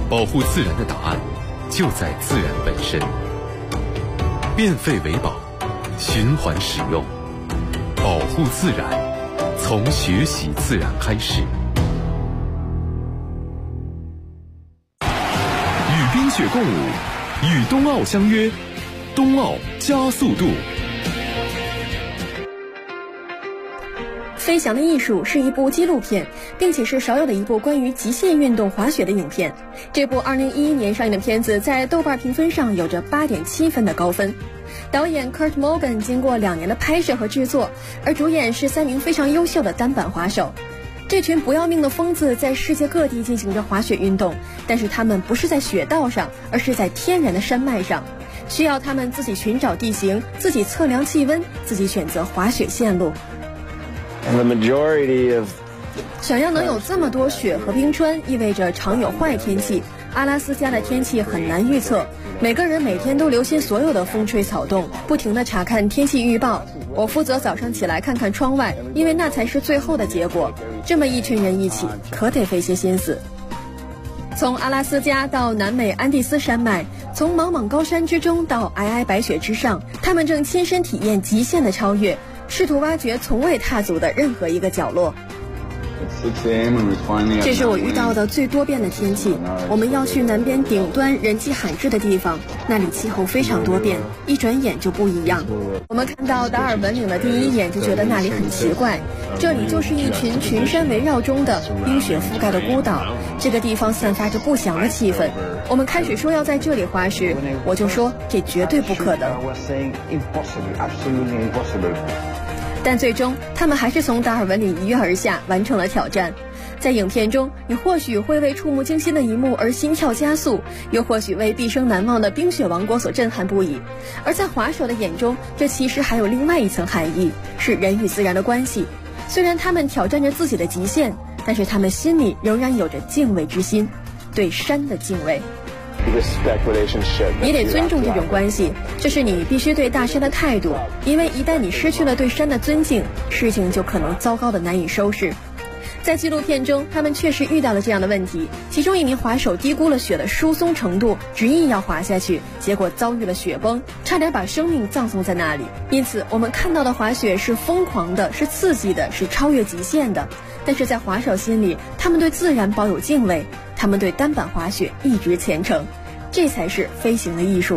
保护自然的答案就在自然本身。变废为宝，循环使用，保护自然，从学习自然开始。与冰雪共舞，与冬奥相约，冬奥加速度。 飞翔的艺术是一部纪录片，并且是少有的一部关于极限运动滑雪的影片。这部2011年上映的片子在豆瓣评分上有着8.7分的高分。导演 Kurt Morgan 经过2年的拍摄和制作，而主演是3名非常优秀的单板滑手。这群不要命的疯子在世界各地进行着滑雪运动，但是他们不是在雪道上，而是在天然的山脉上，需要他们自己寻找地形，自己测量气温，自己选择滑雪线路。想要能有这么多雪和冰川，意味着常有坏天气。阿拉斯加的天气很难预测，每个人每天都留心所有的风吹草动，不停地查看天气预报。我负责早上起来看看窗外，因为那才是最后的结果。这么一群人一起，可得费些心思。从阿拉斯加到南美安第斯山脉，从莽莽高山之中到皑皑白雪之上，他们正亲身体验极限的超越，试图挖掘从未踏足的任何一个角落。这是我遇到的最多变的天气。我们要去南边顶端人迹罕至的地方，那里气候非常多变，一转眼就不一样。我们看到达尔文岭的第一眼就觉得那里很奇怪，这里就是一群群山围绕中的冰雪覆盖的孤岛，这个地方散发着不祥的气氛。我们开始说要在这里滑时，我就说这绝对不可能。但最终他们还是从达尔文岭一跃而下，完成了挑战。在影片中，你或许会为触目惊心的一幕而心跳加速，又或许为毕生难忘的冰雪王国所震撼不已。而在滑手的眼中，这其实还有另外一层含义，是人与自然的关系。虽然他们挑战着自己的极限，但是他们心里仍然有着敬畏之心，对山的敬畏。你得尊重这种关系，这是你必须对大山的态度，因为一旦你失去了对山的尊敬，事情就可能糟糕的难以收拾。在纪录片中，他们确实遇到了这样的问题，其中一名滑手低估了雪的疏松程度，执意要滑下去，结果遭遇了雪崩，差点把生命葬送在那里。因此我们看到的滑雪是疯狂的，是刺激的，是超越极限的，但是在滑手心里，他们对自然保有敬畏，他们对单板滑雪一直虔诚，这才是飞行的艺术。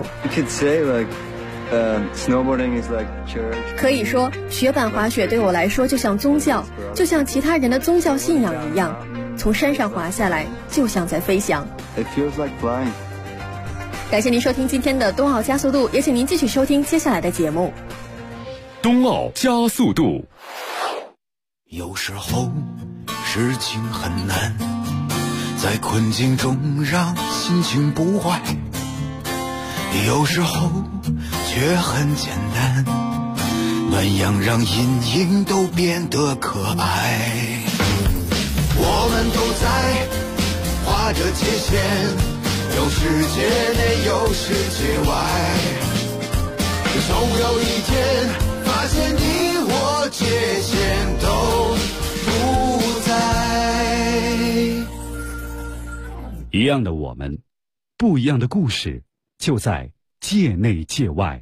可以说，雪板滑雪对我来说就像宗教，就像其他人的宗教信仰一样，从山上滑下来就像在飞翔。感谢您收听今天的冬奥加速度，也请您继续收听接下来的节目。 冬奥加速度。 有时候事情很难，在困境中让心情不坏，有时候却很简单，暖阳让阴影都变得可爱。我们都在划着界限，有世界内有世界外，总有一天发现你我界限都不在。 一样的我们，不一样的故事，就在界内界外。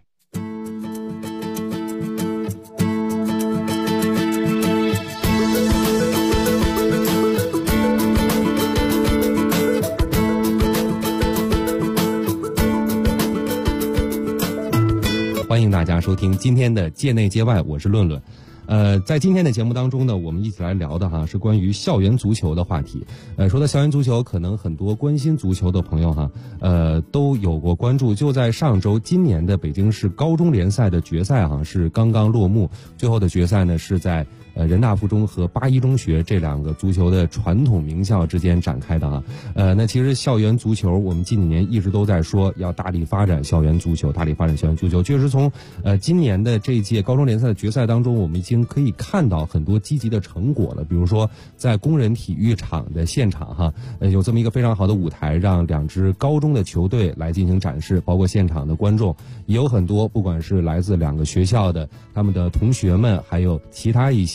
欢迎大家收听今天的界内界外，我是论论。在今天的节目当中呢，我们一起来聊的是关于校园足球的话题。说到校园足球，可能很多关心足球的朋友都有过关注。就在上周，今年的北京市高中联赛的决赛是刚刚落幕，最后的决赛呢是在人大附中和八一中学这两个足球的传统名校之间展开的那其实校园足球我们近几年一直都在说要大力发展校园足球，大力发展校园足球。确实从今年的这一届高中联赛的决赛当中，我们已经可以看到很多积极的成果了。比如说在工人体育场的现场有这么一个非常好的舞台，让两支高中的球队来进行展示，包括现场的观众也有很多，不管是来自两个学校的他们的同学们，还有其他一些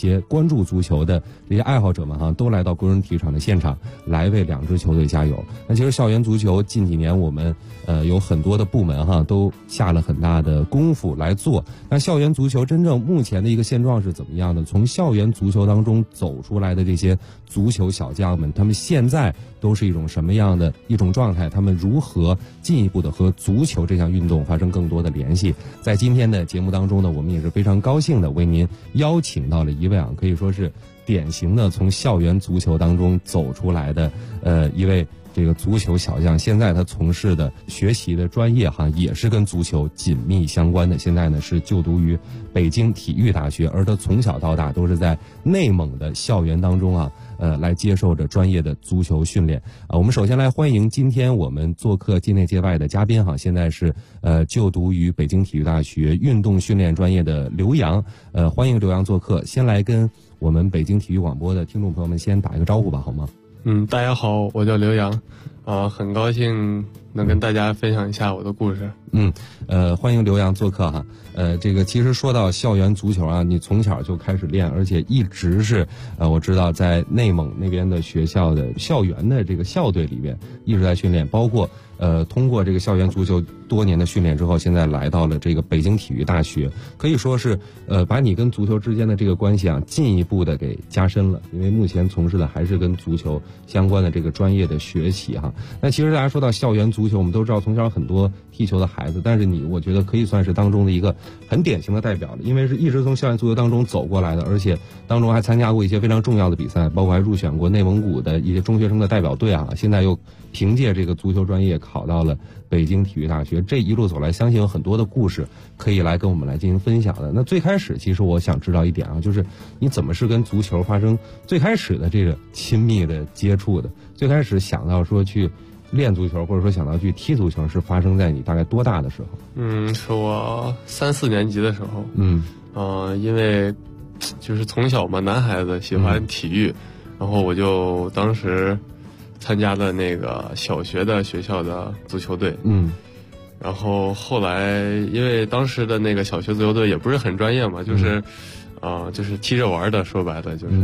些关注足球的这些爱好者们都来到工人体育场的现场，来为2支球队加油。那其实校园足球近几年我们有很多的部门都下了很大的功夫来做。那校园足球真正目前的一个现状是怎么样的？从校园足球当中走出来的这些足球小将们，他们现在都是一种什么样的一种状态？他们如何进一步的和足球这项运动发生更多的联系？在今天的节目当中呢，我们也是非常高兴的为您邀请到了一位可以说是典型的从校园足球当中走出来的一位这个足球小将。现在他从事的学习的专业也是跟足球紧密相关的。现在呢是就读于北京体育大学，而他从小到大都是在内蒙的校园当中来接受着专业的足球训练我们首先来欢迎今天我们做客界内界外的嘉宾现在是就读于北京体育大学运动训练专业的刘洋。欢迎刘洋做客。先来跟我们北京体育广播的听众朋友们先打一个招呼吧，好吗？ 大家好，我叫刘洋，很高兴能跟大家分享一下我的故事。 欢迎刘洋做客这个其实说到校园足球你从小就开始练，而且一直是我知道在内蒙那边的学校的校园的这个校队里边一直在训练，包括通过这个校园足球多年的训练之后，现在来到了这个北京体育大学，可以说是把你跟足球之间的这个关系进一步的给加深了，因为目前从事的还是跟足球相关的这个专业的学习那其实大家说到校园足球，我们都知道从小很多踢球的孩子，但是我觉得可以算是当中的一个很典型的代表了，因为是一直从校园足球当中走过来的，而且当中还参加过一些非常重要的比赛，包括还入选过内蒙古的一些中学生的代表队现在又凭借这个足球专业考到了北京体育大学。这一路走来，相信有很多的故事可以来跟我们来进行分享的。那最开始其实我想知道一点就是你怎么是跟足球发生最开始的这个亲密的接触的？最开始想到说去练足球，或者说想到去踢足球，是发生在你大概多大的时候？ 是我3、4年级的时候。因为就是从小嘛，男孩子喜欢体育，然后我就当时参加了那个小学的学校的足球队。然后后来因为当时的那个小学足球队也不是很专业嘛，就是就是踢着玩的，说白了就是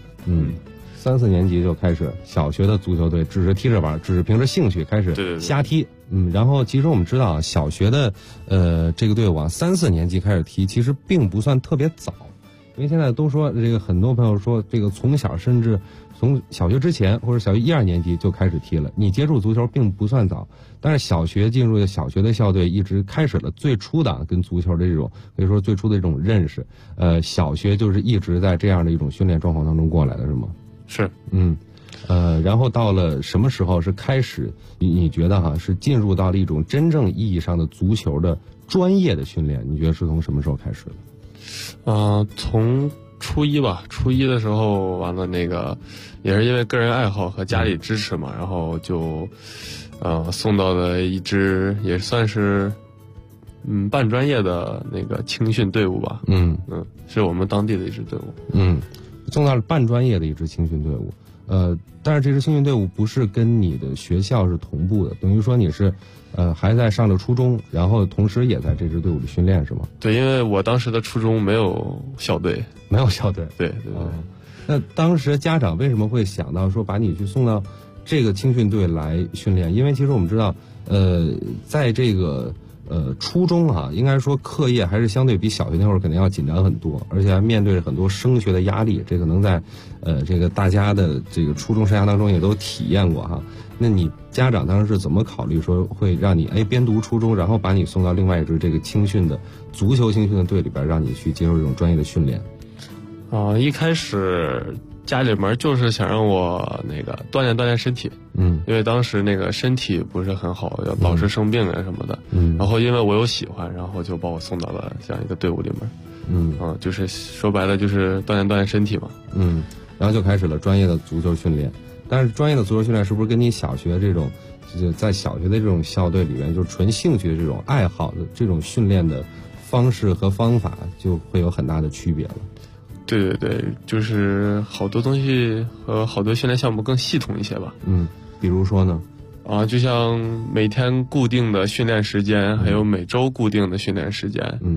3、4年级就开始小学的足球队，只是踢着玩，只是凭着兴趣开始瞎踢。然后其实我们知道小学的这个队伍3、4年级开始踢，其实并不算特别早，因为现在都说这个很多朋友说这个从小甚至从小学之前或者小学1、2年级就开始踢了，你接触足球并不算早。但是小学进入小学的校队，一直开始了最初的跟足球的这种可以说最初的这种认识。小学就是一直在这样的一种训练状况当中过来的，是吗？ 是。 然后到了什么时候是开始你觉得是进入到了一种真正意义上的足球的专业的训练？你觉得是从什么时候开始的？ 从初一吧，初一的时候完了那个也是因为个人爱好和家里支持嘛，然后就送到了一支也算是半专业的那个青训队伍吧。是我们当地的一支队伍。 送到了半专业的一支青训队伍。但是这支青训队伍不是跟你的学校是同步的，等于说你是还在上着初中，然后同时也在这支队伍里训练，是吗？ 对，因为我当时的初中没有校队。 没有校队。 对。 那当时家长为什么会想到说把你去送到这个青训队来训练？因为其实我们知道在这个初中应该说课业还是相对比小学那会儿肯定要紧张很多，而且还面对着很多升学的压力，这可能在这个大家的这个初中生涯当中也都体验过那你家长当时是怎么考虑说会让你边读初中，然后把你送到另外一支这个青训的足球青训的队里边，让你去接受这种专业的训练？ 一开始家里面就是想让我那个锻炼锻炼身体。因为当时那个身体不是很好，老是生病什么的。然后因为我有喜欢，然后就把我送到了这样一个队伍里面。就是说白了就是锻炼锻炼身体嘛。 然后就开始了专业的足球训练。但是专业的足球训练是不是跟你小学这种就在小学的这种校队里面就是纯兴趣的这种爱好的这种训练的方式和方法就会有很大的区别了？ 对，就是好多东西和好多训练项目更系统一些吧。 比如说呢？ 就像每天固定的训练时间，还有每周固定的训练时间。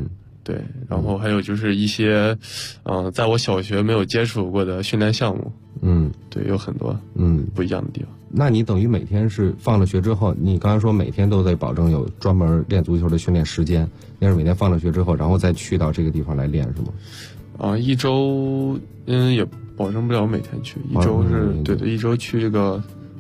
对，然后还有就是一些，在我小学没有接触过的训练项目，对，有很多不一样的地方。 那你等于每天是放了学之后，你刚才说每天都得保证有专门练足球的训练时间，那是每天放了学之后，然后再去到这个地方来练是吗？ 一周也保证不了每天去，一周是对的，一周去这个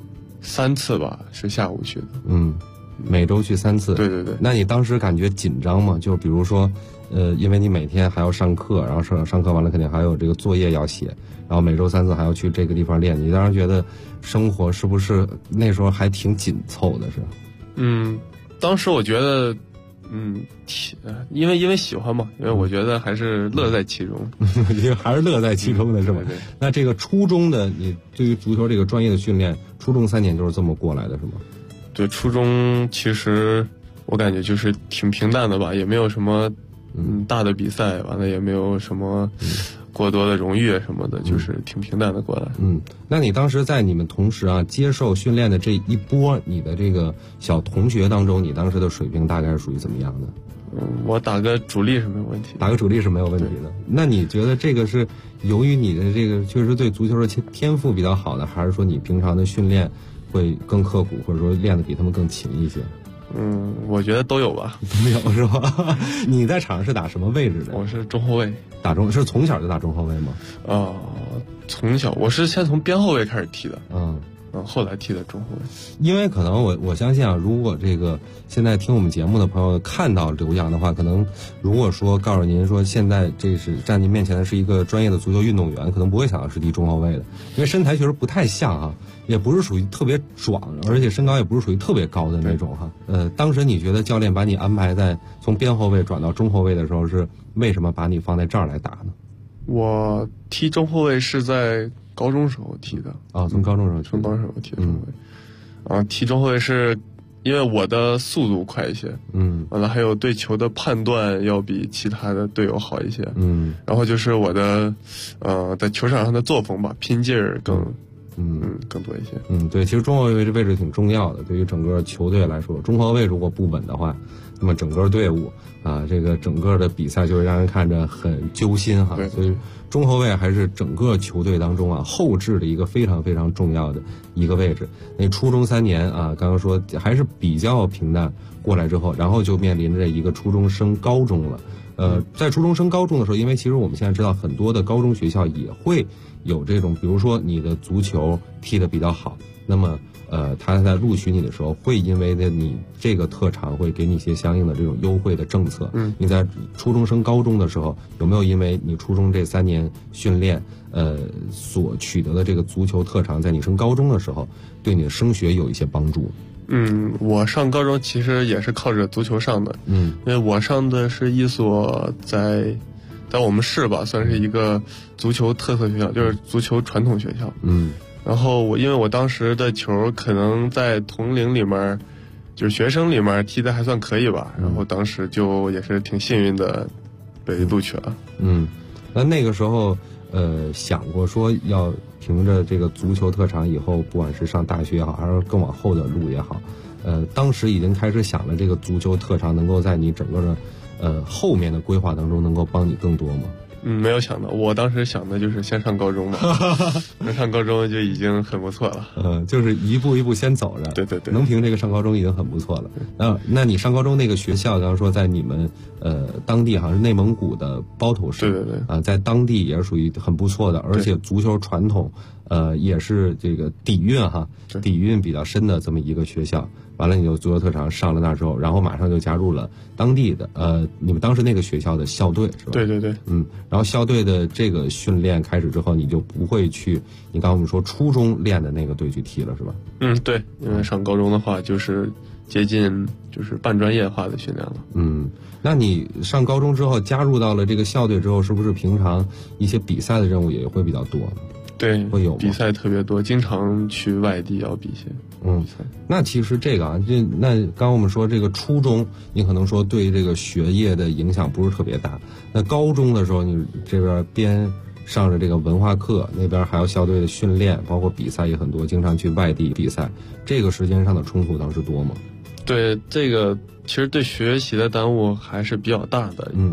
3次吧，是下午去的。 每周去3次。 对对对。 那你当时感觉紧张吗？就比如说，因为你每天还要上课，然后上课完了肯定还有这个作业要写，然后每周3次还要去这个地方练，你当时觉得生活是不是那时候还挺紧凑的？是？ 当时我觉得，因为喜欢嘛，因为我觉得还是乐在其中， 还是乐在其中的是吧？ 对。 那这个初中的你对于足球这个专业的训练，初中3年就是这么过来的是吗？ 对，初中其实我感觉就是挺平淡的吧，也没有什么大的比赛，完了也没有什么过多的荣誉什么的，就是挺平淡的过来。 那你当时在你们同时接受训练的这一波你的这个小同学当中，你当时的水平大概是属于怎么样的？ 我打个主力是没有问题的。 打个主力是没有问题的。那你觉得这个是由于你的这个确实对足球的天赋比较好的，还是说你平常的训练会更刻苦，或者说练得比他们更勤一些？ 我觉得都有吧。 都有是吧？你在场上是打什么位置的？ 我是中后卫。 是从小就打中后卫吗？ 从小我是先从边后卫开始踢的。后来踢的中后卫。 因为可能我相信如果这个现在听我们节目的朋友看到刘洋的话，可能如果说告诉您说现在这是站您面前的是一个专业的足球运动员，可能不会想到是踢中后卫的，因为身材确实不太像也不是属于特别壮，而且身高也不是属于特别高的那种当时你觉得教练把你安排在从边后卫转到中后卫的时候，是为什么把你放在这儿来打呢？ 我踢中后卫是在高中时候踢的。 从高中时候踢的中后卫。踢中后卫是因为我的速度快一些，完了还有对球的判断要比其他的队友好一些，然后就是我的在球场上的作风吧，拼劲儿更多一些。 对，其实中后卫这位置挺重要的，对于整个球队来说，中后卫如果不稳的话，那么整个队伍这个整个的比赛就会让人看着很揪心所以中后卫还是整个球队当中后置的一个非常非常重要的一个位置。那初中3年刚刚说还是比较平淡过来之后，然后就面临着一个初中升高中了。在初中升高中的时候，因为其实我们现在知道很多的高中学校也会有这种，比如说你的足球踢得比较好，那么他在录取你的时候会因为你这个特长会给你一些相应的这种优惠的政策。你在初中升高中的时候，有没有因为你初中这3年训练所取得的这个足球特长，在你升高中的时候对你的升学有一些帮助？ 我上高中其实也是靠着足球上的。因为我上的是一所在我们市吧，算是一个足球特色学校，就是足球传统学校。然后因为我当时的球可能在同龄里面，就是学生里面踢得还算可以吧，然后当时就也是挺幸运的被录取了。 那个时候想过说要凭着这个足球特长以后不管是上大学也好，还是更往后的路也好，当时已经开始想了这个足球特长能够在你整个的后面的规划当中能够帮你更多吗？ 没有想到，我当时想的就是先上高中嘛，能上高中就已经很不错了。 就是一步一步先走着。 对对对， 能凭这个上高中已经很不错了。那你上高中那个学校，刚刚说在你们当地好像是内蒙古的包头市。 对对对。 在当地也是属于很不错的，而且足球传统也是这个底蕴比较深的这么一个学校。完了你就足球特长上了那之后，然后马上就加入了当地的你们当时那个学校的校队是吧？ 对对对。 然后校队的这个训练开始之后，你就不会去你刚刚我们说初中练的那个队去踢了是吧？ 对，因为上高中的话就是接近就是半专业化的训练了。 那你上高中之后加入到了这个校队之后，是不是平常一些比赛的任务也会比较多？ 对， 会有比赛特别多，经常去外地要比些。 那其实这个那刚刚我们说这个初中，你可能说对这个学业的影响不是特别大。那高中的时候，你这边边上着这个文化课，那边还有校队的训练，包括比赛也很多，经常去外地比赛，这个时间上的冲突当时多吗？ 对，这个其实对学习的耽误还是比较大的。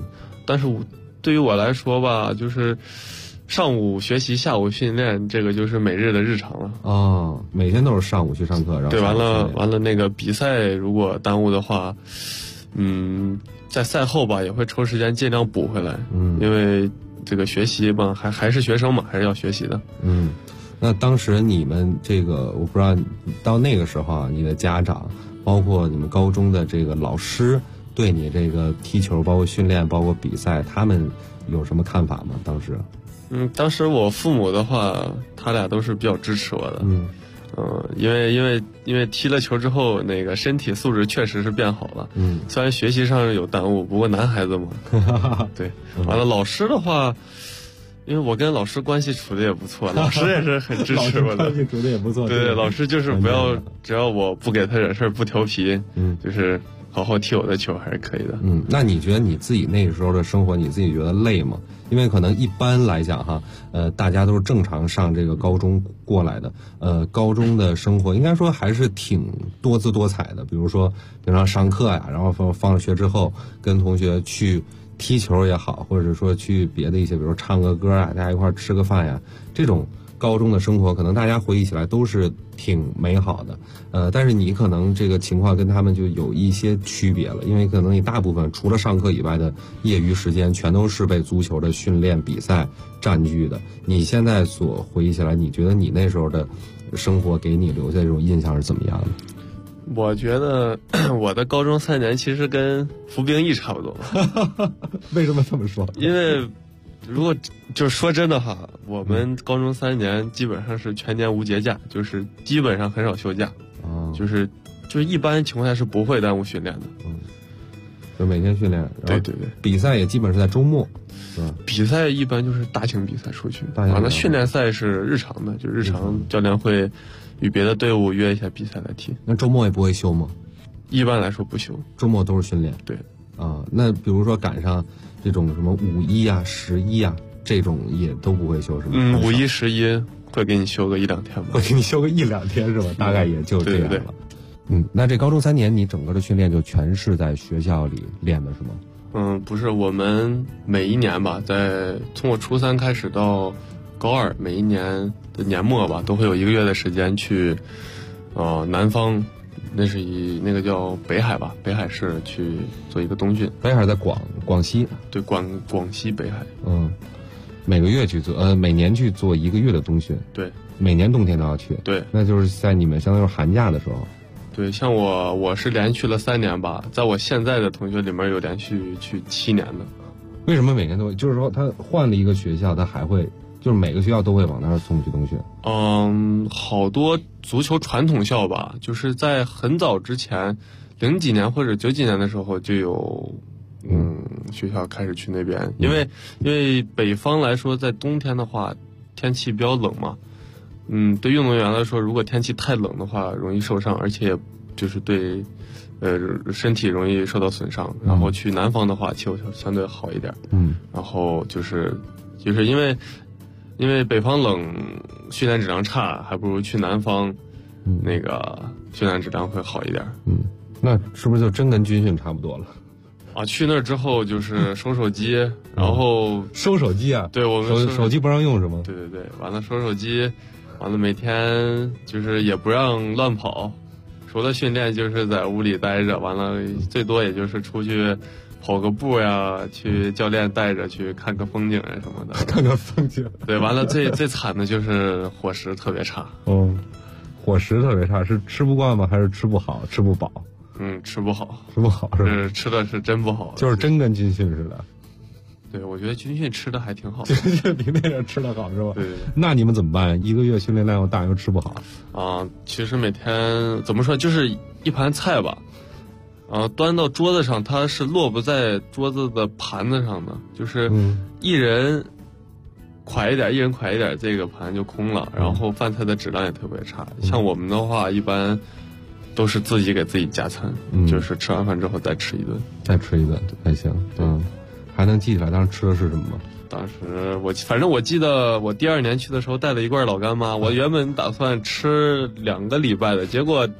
但是对于我来说吧，就是上午学习，下午训练，这个就是每日的日常了。 哦，每天都是上午去上课，然后对，完了那个比赛如果耽误的话，在赛后吧也会抽时间尽量补回来。因为这个学习嘛，还是学生嘛，还是要学习的。 那当时你们这个，我不知道到那个时候啊，你的家长，包括你们高中的这个老师，对你这个踢球，包括训练，包括比赛，他们有什么看法吗？当时？ 当时我父母的话，他俩都是比较支持我的。因为踢了球之后，那个身体素质确实是变好了。虽然学习上有耽误，不过男孩子嘛。对，完了老师的话，因为我跟老师关系处的也不错，老师也是很支持我的。 关系处的也不错。 对，老师就是只要我不给他惹事儿，不调皮，就是好好踢我的球还是可以的。 那你觉得你自己那个时候的生活，你自己觉得累吗？因为可能一般来讲哈，大家都是正常上这个高中过来的，高中的生活应该说还是挺多姿多彩的。比如说平常上课呀，然后放了学之后跟同学去踢球也好，或者说去别的一些，比如说唱个歌啊，大家一块儿吃个饭呀，这种高中的生活可能大家回忆起来都是挺美好的。但是你可能这个情况跟他们就有一些区别了，因为可能你大部分除了上课以外的业余时间全都是被足球的训练比赛占据的。你现在所回忆起来，你觉得你那时候的生活给你留下这种印象是怎么样的？ 我觉得我的高中3年其实跟服兵役差不多。 为什么这么说？ 因为如果就是说真的哈，我们高中3年基本上是全年无节假，就是基本上很少休假。就是一般情况下是不会耽误训练的。 就每天训练。 对。 比赛也基本是在周末，是吧？ 比赛一般就是大型比赛出去，完了训练赛是日常的，就日常教练会与别的队伍约一下比赛来踢。 那周末也不会休吗？ 一般来说不休， 周末都是训练。 对。 那比如说赶上这种什么5·1啊、11啊，这种也都不会休是吗 ？5·1、11会给你休个1-2天吧。 会给你休个1-2天是吧？大概也就这样了。 对。 那这高中3年你整个的训练就全是在学校里练的是吗？ 不是，我们每一年吧，从我初3开始到高2，每一年的年末吧，都会有1个月的时间去，南方，那是以那个叫北海吧，北海市去做一个冬训。 北海在广西。 对，广西北海。 每个月去做，每年去做1个月的冬训。 对， 每年冬天都要去。 对， 那就是在你们相当于寒假的时候。 对，像我是连续了3年吧，在我现在的同学里面有连续去7年的。 为什么每年都会？就是说他换了一个学校，他还会就是每个学校都会往那儿送去冬训。 好多足球传统校吧，就是在很早之前，00几年或者90几年的时候就有，学校开始去那边，因为北方来说，在冬天的话，天气比较冷嘛。对运动员来说，如果天气太冷的话，容易受伤，而且就是对，身体容易受到损伤。然后去南方的话，气候相对好一点。然后就是因为北方冷，训练质量差，还不如去南方，那个训练质量会好一点。 那是不是就真跟军训差不多了？ 去那儿之后就是收手机，然后收手机啊？ 对，我们手机不让用是吗？ 对，完了收手机。完了，每天就是也不让乱跑，除了训练就是在屋里待着。完了，最多也就是出去跑个步呀，去教练带着去看个风景啊什么的。 看个风景。 对，完了最惨的就是伙食特别差。 伙食特别差，是吃不惯吗？还是吃不好、吃不饱？ 吃不好。 吃不好是吧？ 吃的是真不好。 就是真跟军训似的。 对，我觉得军训吃的还挺好。 军训比那边吃的好是吧？ 对。 那你们怎么办？1个月训练量又大又吃不好。 其实每天怎么说，就是一盘菜吧，端到桌子上，它是落不在桌子的盘子上的，就是一人快一点，这个盘就空了。然后饭菜的质量也特别差。像我们的话，一般都是自己给自己加餐，就是吃完饭之后再吃一顿， 还行。还能记起来当时吃的是什么吗？ 当时反正我记得我第2年去的时候带了一罐老干妈，我原本打算吃2个礼拜的，结果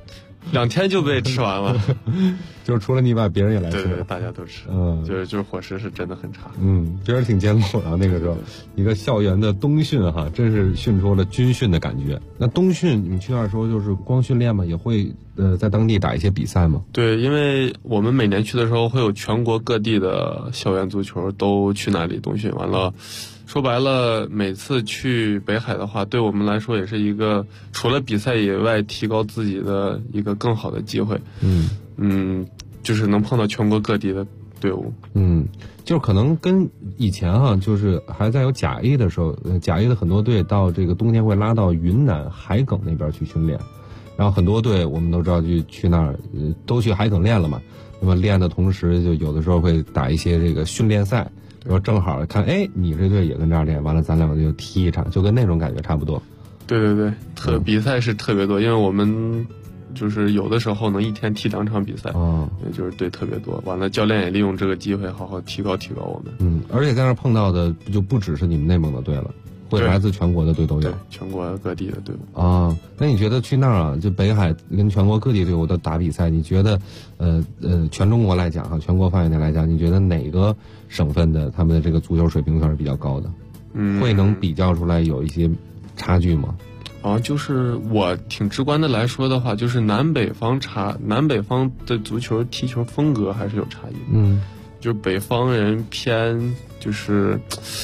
2天就被吃完了。 就是除了你以外，别人也来吃。 对，大家都吃。就是伙食是真的很差。 确实挺艰苦的。那个时候，一个校园的冬训哈，真是训出了军训的感觉。那冬训你们去那儿时候就是光训练吗？也会在当地打一些比赛吗？ 对，因为我们每年去的时候会有全国各地的校园足球都去那里冬训，完了。说白了，每次去北海的话，对我们来说也是一个除了比赛以外提高自己的一个更好的机会。就是能碰到全国各地的队伍。 就是可能跟以前就是还在有甲 A 的时候，甲 A 的很多队到这个冬天会拉到云南海埂那边去训练，然后很多队我们都知道去那儿都去海埂练了嘛。那么练的同时，就有的时候会打一些这个训练赛。说正好看，你这队也跟这儿练，完了咱两个就踢一场，就跟那种感觉差不多。 对，比赛是特别多，因为我们就是有的时候能一天踢2场比赛，也就是队特别多。完了，教练也利用这个机会好好提高我们。 而且在那儿碰到的就不只是你们内蒙的队了，会来自全国的队都有。 对，全国各地的队伍。 那你觉得去那儿就北海跟全国各地队伍的打比赛，你觉得全中国来讲全国范围内来讲，你觉得哪个省份的他们的这个足球水平算是比较高的？会能比较出来有一些差距吗？ 就是我挺直观的来说的话，就是南北方的足球踢球风格还是有差异。就是北方人偏就是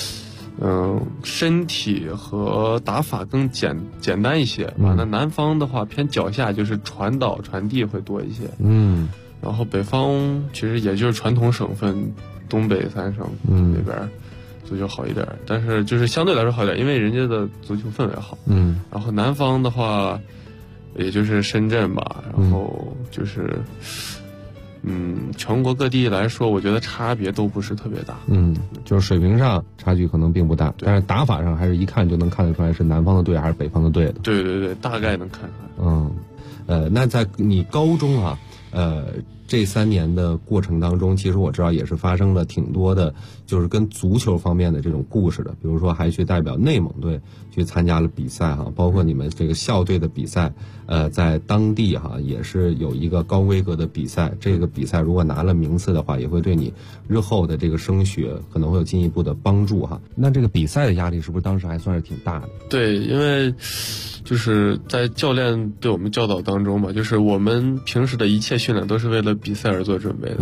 身体和打法更简单一些。完了，南方的话偏脚下，就是传导传递会多一些。然后北方其实也就是传统省份东北3省那边足球好一点，但是就是相对来说好一点，因为人家的足球氛围好。然后南方的话也就是深圳吧，然后就是全国各地来说，我觉得差别都不是特别大。 就是水平上差距可能并不大，但是打法上还是一看就能看得出来是南方的队还是北方的队的。 对，大概能看出来。那在你高中这3年的过程当中，其实我知道也是发生了挺多的，就是跟足球方面的这种故事的。比如说还去代表内蒙队去参加了比赛包括你们这个校队的比赛，在当地也是有一个高规格的比赛。这个比赛如果拿了名次的话，也会对你日后的这个升学可能会有进一步的帮助那这个比赛的压力是不是当时还算是挺大的？ 对，因为就是在教练对我们教导当中吧，就是我们平时的一切训练都是为了比赛而做准备的。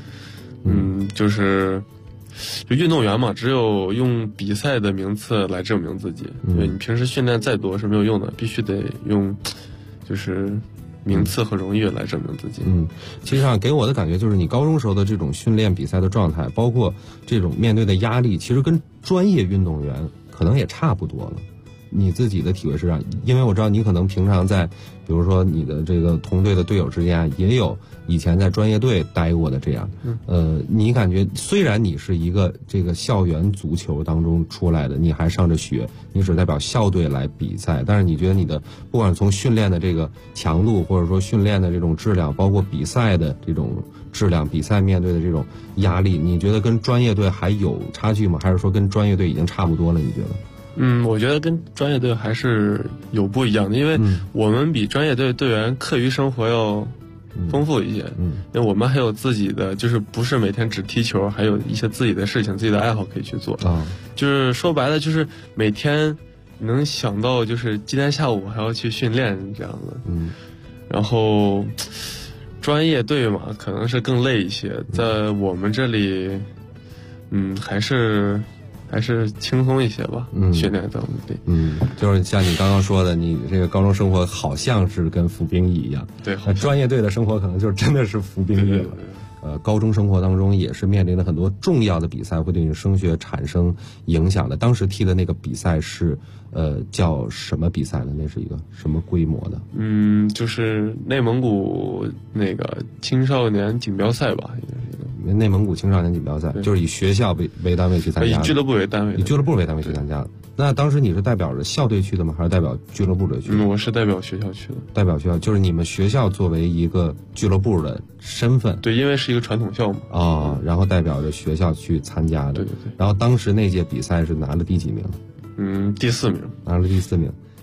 就是运动员嘛，只有用比赛的名次来证明自己。因为你平时训练再多是没有用的，必须得用就是名次和荣誉来证明自己。 其实给我的感觉就是你高中时候的这种训练比赛的状态，包括这种面对的压力，其实跟专业运动员可能也差不多了。你自己的体会是这样，因为我知道你可能平常在，比如说你的这个同队的队友之间也有以前在专业队待过的这样。你感觉虽然你是一个这个校园足球当中出来的，你还上着学，你只代表校队来比赛，但是你觉得你的不管从训练的这个强度，或者说训练的这种质量，包括比赛的这种质量，比赛面对的这种压力，你觉得跟专业队还有差距吗？还是说跟专业队已经差不多了？你觉得？ 我觉得跟专业队还是有不一样的，因为我们比专业队队员课余生活要丰富一些。因为我们还有自己的，就是不是每天只踢球，还有一些自己的事情、自己的爱好可以去做。就是说白了，就是每天能想到，就是今天下午还要去训练这样的。然后专业队嘛，可能是更累一些，在我们这里，还是轻松一些吧。训练当中。 就是像你刚刚说的，你这个高中生活好像是跟服兵役一样。 对， 专业队的生活可能就真的是服兵役了。高中生活当中也是面临了很多重要的比赛，会对你升学产生影响的。当时踢的那个比赛是叫什么比赛呢？那是一个什么规模的？ 就是内蒙古那个青少年锦标赛吧，应该是。 内蒙古青少年锦标赛就是以学校为单位去参加， 以俱乐部为单位， 以俱乐部为单位去参加的。那当时你是代表着校队去的吗？还是代表俱乐部队去的？ 我是代表学校去的。 代表学校，就是你们学校作为一个俱乐部的身份。 对，因为是一个传统项目然后代表着学校去参加的。 对。 然后当时那届比赛是拿了第几名？ 第4名。 拿了第4名。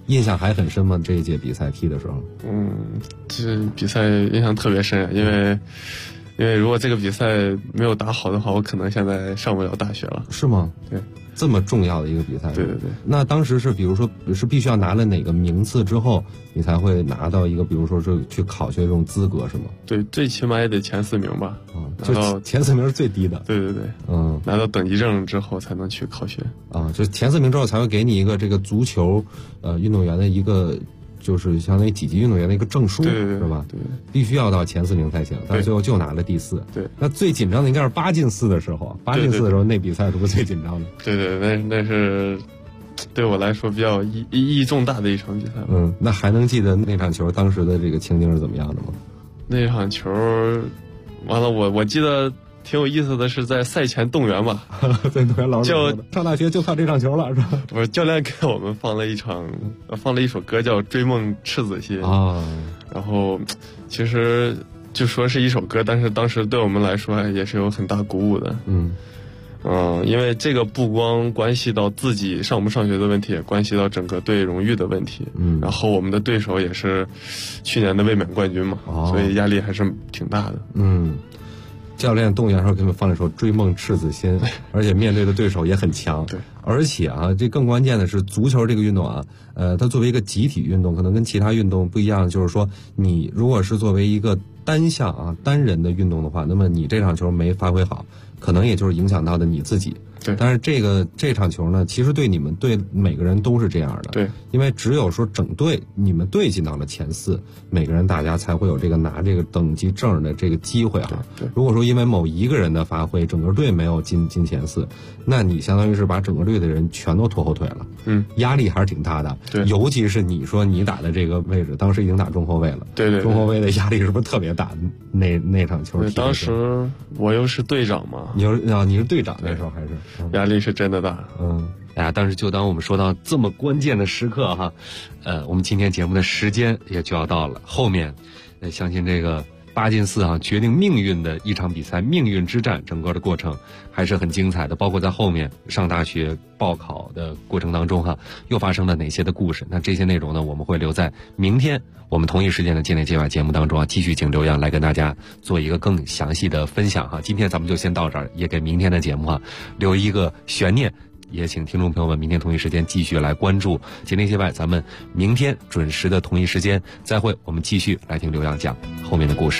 印象还很深吗？这一届比赛踢的时候？ 这比赛印象特别深，因为如果这个比赛没有打好的话，我可能现在上不了大学了。 是吗？ 对。 这么重要的一个比赛， 对对对。 那当时是比如说是必须要拿了哪个名次之后，你才会拿到一个比如说是去考学这种资格是吗？ 对，最起码也得前4名吧。 就前4名是最低的。 对对对。拿到等级证之后才能去考学。 就前4名之后才会给你一个这个足球运动员的一个。就是相当于几级运动员的一个证书，是吧？对，必须要到前4名才行，但是最后就拿了第4。 对， 那最紧张的应该是8进4的时候，8进4的时候那比赛是不是最紧张的？ 对对，那是对我来说比较意义重大的一场比赛。 那还能记得那场球当时的这个情景是怎么样的吗？ 那场球，完了我记得。挺有意思的是，在赛前动员吧， 对，动员老师就上大学就靠这场球了，是吧？ 不是，教练给我们放了一首歌叫《追梦赤子心》然后其实就说是一首歌，但是当时对我们来说也是有很大鼓舞的。因为这个不光关系到自己上不上学的问题，也关系到整个队荣誉的问题。然后我们的对手也是去年的卫冕冠军嘛，所以压力还是挺大的。 教练动员的时候给我们放了一首《追梦赤子心》，而且面对的对手也很强。 对， 而且这更关键的是足球这个运动它作为一个集体运动，可能跟其他运动不一样，就是说你如果是作为一个单项单人的运动的话，那么你这场球没发挥好，可能也就是影响到的你自己。 对， 但是这场球呢，其实对你们对每个人都是这样的。 对， 因为只有说整队你们队进到了前4，每个人大家才会有这个拿这个等级证的这个机会对， 如果说因为某一个人的发挥，整个队没有进前4，那你相当于是把整个队的人全都拖后腿了。压力还是挺大的。 对， 尤其是你说你打的这个位置，当时已经打中后卫了。 对， 中后卫的压力是不是特别大？那场球。 对，当时我又是队长嘛。 你是队长那时候还是？ 压力是真的大。 但是就当我们说到这么关键的时刻我们今天节目的时间也就要到了，后面相信这个8进4决定命运的一场比赛，命运之战，整个的过程还是很精彩的，包括在后面上大学报考的过程当中又发生了哪些的故事。那这些内容呢，我们会留在明天我们同一时间的界内界外节目当中继续请刘洋来跟大家做一个更详细的分享今天咱们就先到这儿，也给明天的节目留一个悬念，也请听众朋友们明天同一时间继续来关注界内界外，咱们明天准时的同一时间再会，我们继续来听刘洋讲后面的故事。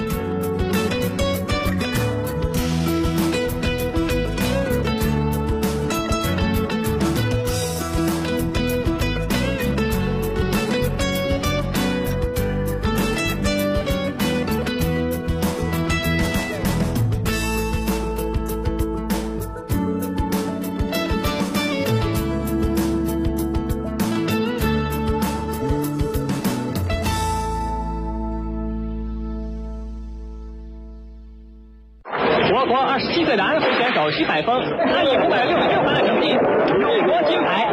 27岁的安徽选手徐海峰，他以566分的成绩勇夺金牌。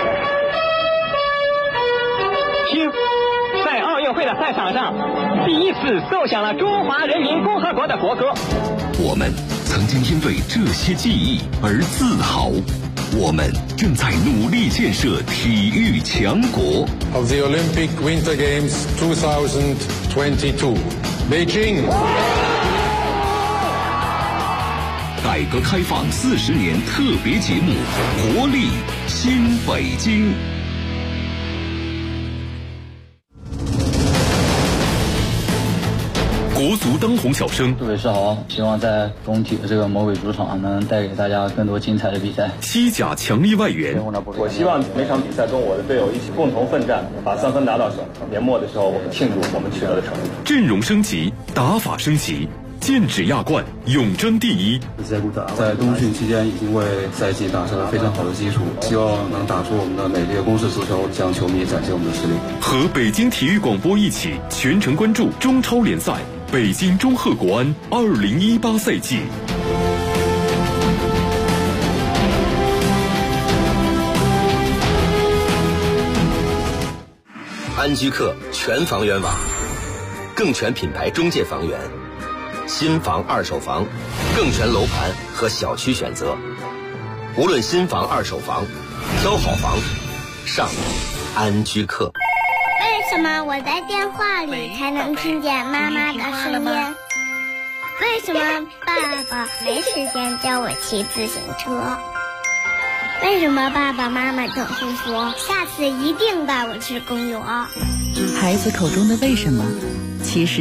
听，在奥运会的赛场上，第一次奏响了中华人民共和国的国歌。 我们曾经因为这些记忆而自豪，我们正在努力建设体育强国。 Of the Olympic Winter Games 2022, Beijing。 改革开放40年特别节目《活力新北京》。国足当红小生， 各位是好，希望在工体的这个魔鬼主场能带给大家更多精彩的比赛。 西甲强力外援， 我希望每场比赛跟我的队友一起共同奋战，把3分拿到手。年末的时候，我们庆祝我们取得的成绩。 阵容升级，打法升级。剑指亚冠，永争第一。 在冬训期间已经为赛季打下了非常好的基础，希望能打出我们的美丽的攻势足球，向球迷展现我们的实力。 和北京体育广播一起全程关注中超联赛北京中赫国安2018赛季。 安居客全房源网，更全品牌中介房源。新房、二手房，更全楼盘和小区选择。无论新房、二手房，挑好房，上安居客。 为什么我在电话里才能听见妈妈的声音？为什么爸爸没时间教我骑自行车？为什么爸爸妈妈总是说下次一定带我去公园？ 孩子口中的为什么，其实